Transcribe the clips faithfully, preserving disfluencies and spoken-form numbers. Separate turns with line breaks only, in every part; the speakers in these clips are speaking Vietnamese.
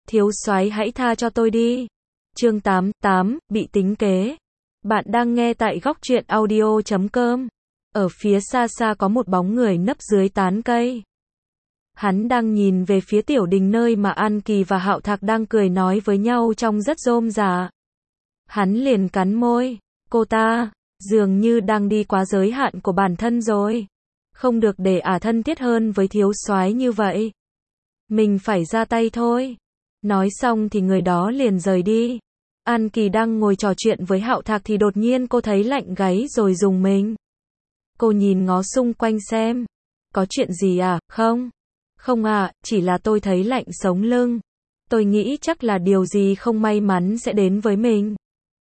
Thiếu soái hãy tha cho tôi đi. Chương tám, tám, bị tính kế. Bạn đang nghe tại góc truyện audio chấm com. Ở phía xa xa có một bóng người nấp dưới tán cây. Hắn đang nhìn về phía tiểu đình nơi mà An Kỳ và Hạo Thạc đang cười nói với nhau trong rất rôm rả. Hắn liền cắn môi. Cô ta, dường như đang đi quá giới hạn của bản thân rồi. Không được để ả thân thiết hơn với thiếu soái như vậy. Mình phải ra tay thôi. Nói xong thì người đó liền rời đi. An Kỳ đang ngồi trò chuyện với Hạo Thạc thì đột nhiên cô thấy lạnh gáy rồi rùng mình. Cô nhìn ngó xung quanh xem. Có chuyện gì à, không? Không à, chỉ là tôi thấy lạnh sống lưng. Tôi nghĩ chắc là điều gì không may mắn sẽ đến với mình.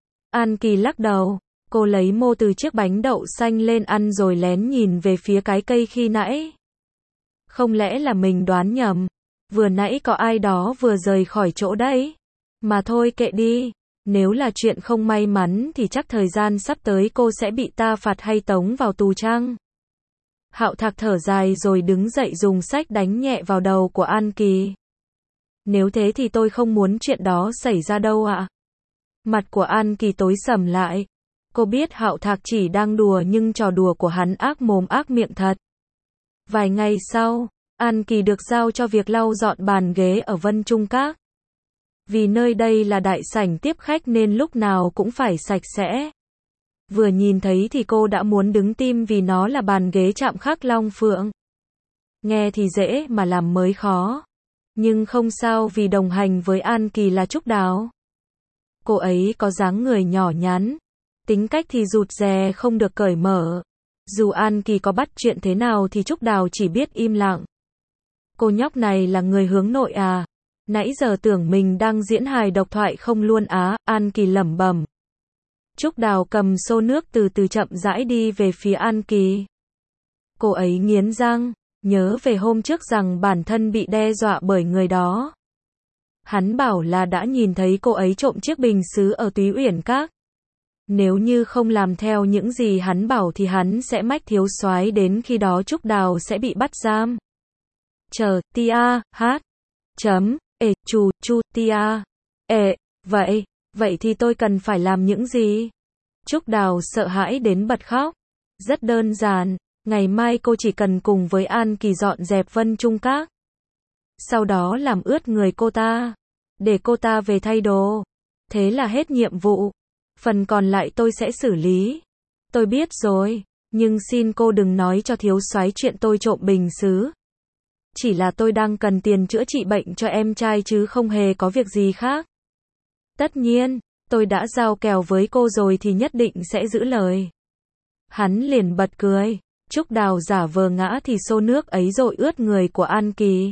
An Kỳ lắc đầu. Cô lấy mô từ chiếc bánh đậu xanh lên ăn rồi lén nhìn về phía cái cây khi nãy. Không lẽ là mình đoán nhầm? Vừa nãy có ai đó vừa rời khỏi chỗ đấy. Mà thôi kệ đi. Nếu là chuyện không may mắn thì chắc thời gian sắp tới cô sẽ bị ta phạt hay tống vào tù chăng? Hạo Thạc thở dài rồi đứng dậy dùng sách đánh nhẹ vào đầu của An Kỳ. Nếu thế thì tôi không muốn chuyện đó xảy ra đâu ạ. Mặt của An Kỳ tối sầm lại. Cô biết Hạo Thạc chỉ đang đùa nhưng trò đùa của hắn ác mồm ác miệng thật. Vài ngày sau, An Kỳ được giao cho việc lau dọn bàn ghế ở Vân Trung Các. Vì nơi đây là đại sảnh tiếp khách nên lúc nào cũng phải sạch sẽ. Vừa nhìn thấy thì cô đã muốn đứng tim vì nó là bàn ghế chạm khắc long phượng. Nghe thì dễ mà làm mới khó. Nhưng không sao vì đồng hành với An Kỳ là Trúc Đào. Cô ấy có dáng người nhỏ nhắn. Tính cách thì rụt rè không được cởi mở. Dù An Kỳ có bắt chuyện thế nào thì Trúc Đào chỉ biết im lặng. Cô nhóc này là người hướng nội à? Nãy giờ tưởng mình đang diễn hài độc thoại không luôn á, An Kỳ lẩm bẩm. Trúc Đào cầm xô nước từ từ chậm rãi đi về phía An Kỳ. Cô ấy nghiến răng, nhớ về hôm trước rằng bản thân bị đe dọa bởi người đó. Hắn bảo là đã nhìn thấy cô ấy trộm chiếc bình sứ ở Túy Uyển Các. Nếu như không làm theo những gì hắn bảo thì hắn sẽ mách thiếu soái, đến khi đó Trúc Đào sẽ bị bắt giam. Chờ, tia, hát, chấm, ê, chu, chu, tia, ê, vậy, vậy thì tôi cần phải làm những gì? Trúc Đào sợ hãi đến bật khóc. Rất đơn giản, ngày mai cô chỉ cần cùng với An Kỳ dọn dẹp Vân Trung Các. Sau đó làm ướt người cô ta, để cô ta về thay đồ. Thế là hết nhiệm vụ. Phần còn lại tôi sẽ xử lý. Tôi biết rồi, nhưng xin cô đừng nói cho thiếu soái chuyện tôi trộm bình sứ. Chỉ là tôi đang cần tiền chữa trị bệnh cho em trai chứ không hề có việc gì khác. Tất nhiên, tôi đã giao kèo với cô rồi thì nhất định sẽ giữ lời. Hắn liền bật cười. Trúc Đào giả vờ ngã thì xô nước ấy dội ướt người của An Kỳ.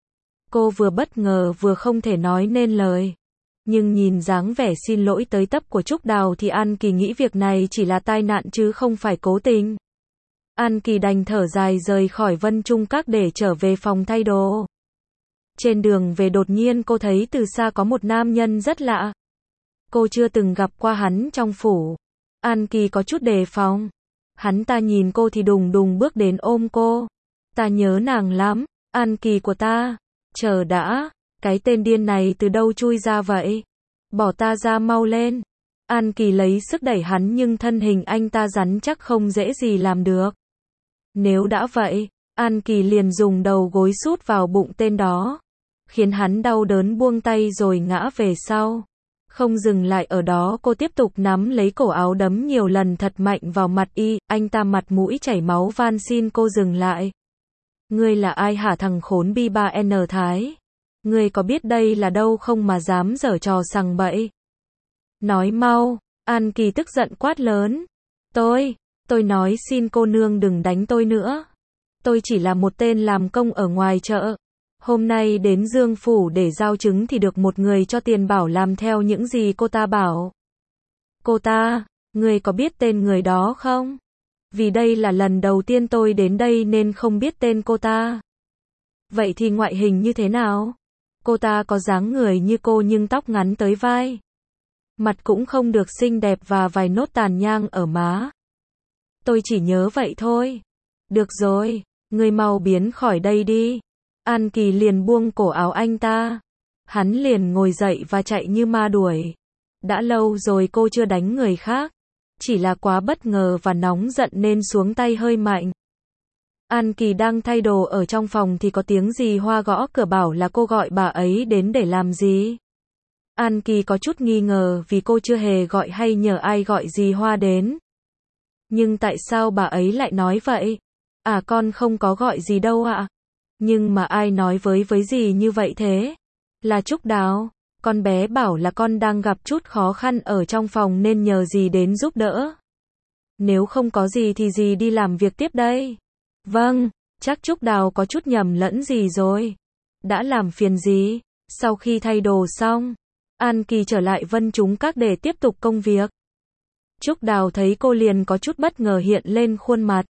Cô vừa bất ngờ vừa không thể nói nên lời. Nhưng nhìn dáng vẻ xin lỗi tới tấp của Trúc Đào thì An Kỳ nghĩ việc này chỉ là tai nạn chứ không phải cố tình. An Kỳ đành thở dài rời khỏi Vân Trung Các để trở về phòng thay đồ. Trên đường về đột nhiên cô thấy từ xa có một nam nhân rất lạ. Cô chưa từng gặp qua hắn trong phủ. An Kỳ có chút đề phòng. Hắn ta nhìn cô thì đùng đùng bước đến ôm cô. Ta nhớ nàng lắm, An Kỳ của ta. Chờ đã, cái tên điên này từ đâu chui ra vậy? Bỏ ta ra mau lên. An Kỳ lấy sức đẩy hắn nhưng thân hình anh ta rắn chắc không dễ gì làm được. Nếu đã vậy, An Kỳ liền dùng đầu gối sút vào bụng tên đó, khiến hắn đau đớn buông tay rồi ngã về sau. Không dừng lại ở đó, cô tiếp tục nắm lấy cổ áo đấm nhiều lần thật mạnh vào mặt y, anh ta mặt mũi chảy máu van xin cô dừng lại. Ngươi là ai hả thằng khốn bi ba en Thái? Ngươi có biết đây là đâu không mà dám giở trò sằng bậy? Nói mau, An Kỳ tức giận quát lớn. Tôi, tôi nói xin cô nương đừng đánh tôi nữa. Tôi chỉ là một tên làm công ở ngoài chợ. Hôm nay đến Dương Phủ để giao trứng thì được một người cho tiền bảo làm theo những gì cô ta bảo. Cô ta, ngươi có biết tên người đó không? Vì đây là lần đầu tiên tôi đến đây nên không biết tên cô ta. Vậy thì ngoại hình như thế nào? Cô ta có dáng người như cô nhưng tóc ngắn tới vai. Mặt cũng không được xinh đẹp và vài nốt tàn nhang ở má. Tôi chỉ nhớ vậy thôi. Được rồi, ngươi mau biến khỏi đây đi. An Kỳ liền buông cổ áo anh ta. Hắn liền ngồi dậy và chạy như ma đuổi. Đã lâu rồi cô chưa đánh người khác. Chỉ là quá bất ngờ và nóng giận nên xuống tay hơi mạnh. An Kỳ đang thay đồ ở trong phòng thì có tiếng dì Hoa gõ cửa bảo là cô gọi bà ấy đến để làm gì. An Kỳ có chút nghi ngờ vì cô chưa hề gọi hay nhờ ai gọi dì Hoa đến. Nhưng tại sao bà ấy lại nói vậy? À con không có gọi gì đâu ạ. Nhưng mà ai nói với với dì như vậy thế? Là Trúc Đào. Con bé bảo là con đang gặp chút khó khăn ở trong phòng nên nhờ dì đến giúp đỡ. Nếu không có gì thì dì đi làm việc tiếp đây. Vâng, chắc Trúc Đào có chút nhầm lẫn gì rồi. Đã làm phiền dì. Sau khi thay đồ xong, An Kỳ trở lại Vân Chúng Các để tiếp tục công việc. Trúc Đào thấy cô liền có chút bất ngờ hiện lên khuôn mặt.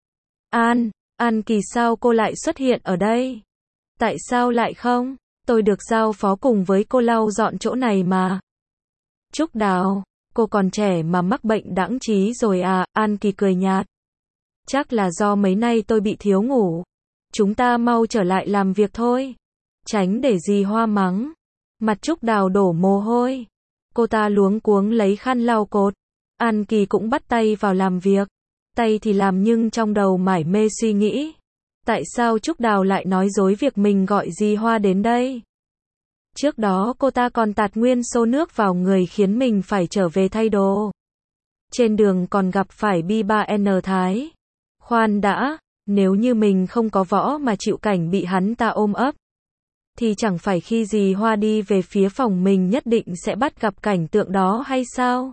An, An Kỳ sao cô lại xuất hiện ở đây? Tại sao lại không? Tôi được giao phó cùng với cô lau dọn chỗ này mà. Trúc Đào, cô còn trẻ mà mắc bệnh đãng trí rồi à? An Kỳ cười nhạt. Chắc là do mấy nay tôi bị thiếu ngủ. Chúng ta mau trở lại làm việc thôi. Tránh để dì Hoa mắng. Mặt Trúc Đào đổ mồ hôi. Cô ta luống cuống lấy khăn lau cột. An Kỳ cũng bắt tay vào làm việc. Tay thì làm nhưng trong đầu mải mê suy nghĩ. Tại sao Trúc Đào lại nói dối việc mình gọi dì Hoa đến đây? Trước đó cô ta còn tạt nguyên xô nước vào người khiến mình phải trở về thay đồ. Trên đường còn gặp phải Bi ba N Thái. Khoan đã, nếu như mình không có võ mà chịu cảnh bị hắn ta ôm ấp, thì chẳng phải khi dì Hoa đi về phía phòng mình nhất định sẽ bắt gặp cảnh tượng đó hay sao?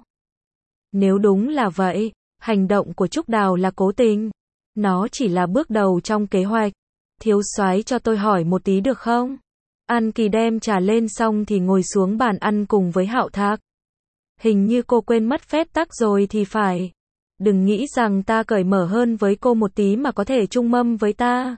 Nếu đúng là vậy, hành động của Trúc Đào là cố tình. Nó chỉ là bước đầu trong kế hoạch. Thiếu soái cho tôi hỏi một tí được không? An Kỳ đem trà lên xong thì ngồi xuống bàn ăn cùng với Hạo Thạc. Hình như cô quên mất phép tắc rồi thì phải. Đừng nghĩ rằng ta cởi mở hơn với cô một tí mà có thể chung mâm với ta.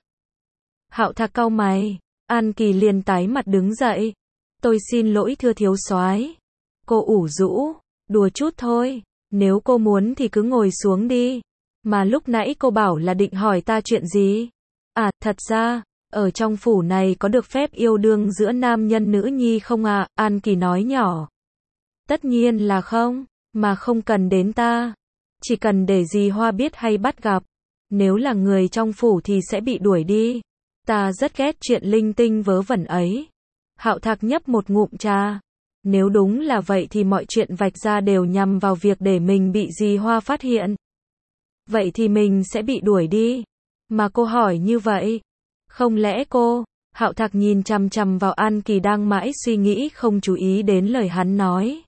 Hạo Thạc cau mày. An Kỳ liền tái mặt đứng dậy. Tôi xin lỗi thưa thiếu soái. Cô ủ rũ. Đùa chút thôi. Nếu cô muốn thì cứ ngồi xuống đi. Mà lúc nãy cô bảo là định hỏi ta chuyện gì? À, thật ra, ở trong phủ này có được phép yêu đương giữa nam nhân nữ nhi không à? An Kỳ nói nhỏ. Tất nhiên là không, mà không cần đến ta. Chỉ cần để dì Hoa biết hay bắt gặp. Nếu là người trong phủ thì sẽ bị đuổi đi. Ta rất ghét chuyện linh tinh vớ vẩn ấy. Hạo Thạc nhấp một ngụm trà. Nếu đúng là vậy thì mọi chuyện vạch ra đều nhằm vào việc để mình bị dì Hoa phát hiện. Vậy thì mình sẽ bị đuổi đi. Mà cô hỏi như vậy. Không lẽ cô? Hạo Thạc nhìn chằm chằm vào An Kỳ đang mãi suy nghĩ không chú ý đến lời hắn nói.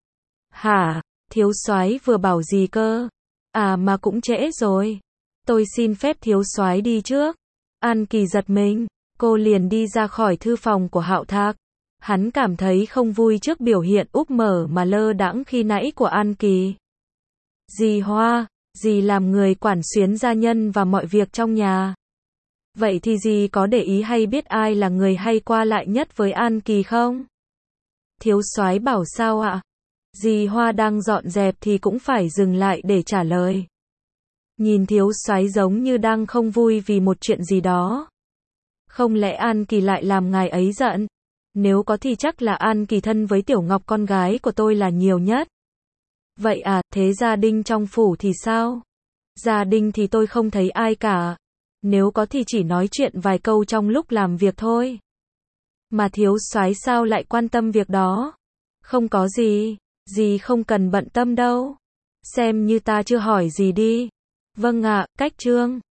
Hả? Thiếu soái vừa bảo gì cơ? À mà cũng trễ rồi. Tôi xin phép thiếu soái đi trước. An Kỳ giật mình. Cô liền đi ra khỏi thư phòng của Hạo Thạc. Hắn cảm thấy không vui trước biểu hiện úp mở mà lơ đãng khi nãy của An Kỳ. Dì Hoa, dì làm người quản xuyến gia nhân và mọi việc trong nhà. Vậy thì dì có để ý hay biết ai là người hay qua lại nhất với An Kỳ không? Thiếu soái bảo sao ạ? Dì Hoa đang dọn dẹp thì cũng phải dừng lại để trả lời. Nhìn thiếu soái giống như đang không vui vì một chuyện gì đó. Không lẽ An Kỳ lại làm ngài ấy giận? Nếu có thì chắc là An Kỳ thân với Tiểu Ngọc con gái của tôi là nhiều nhất. Vậy à, thế gia đình trong phủ thì sao? Gia đình thì tôi không thấy ai cả. Nếu có thì chỉ nói chuyện vài câu trong lúc làm việc thôi. Mà thiếu soái sao lại quan tâm việc đó? Không có gì, dì không cần bận tâm đâu. Xem như ta chưa hỏi gì đi. Vâng ạ, cách trương.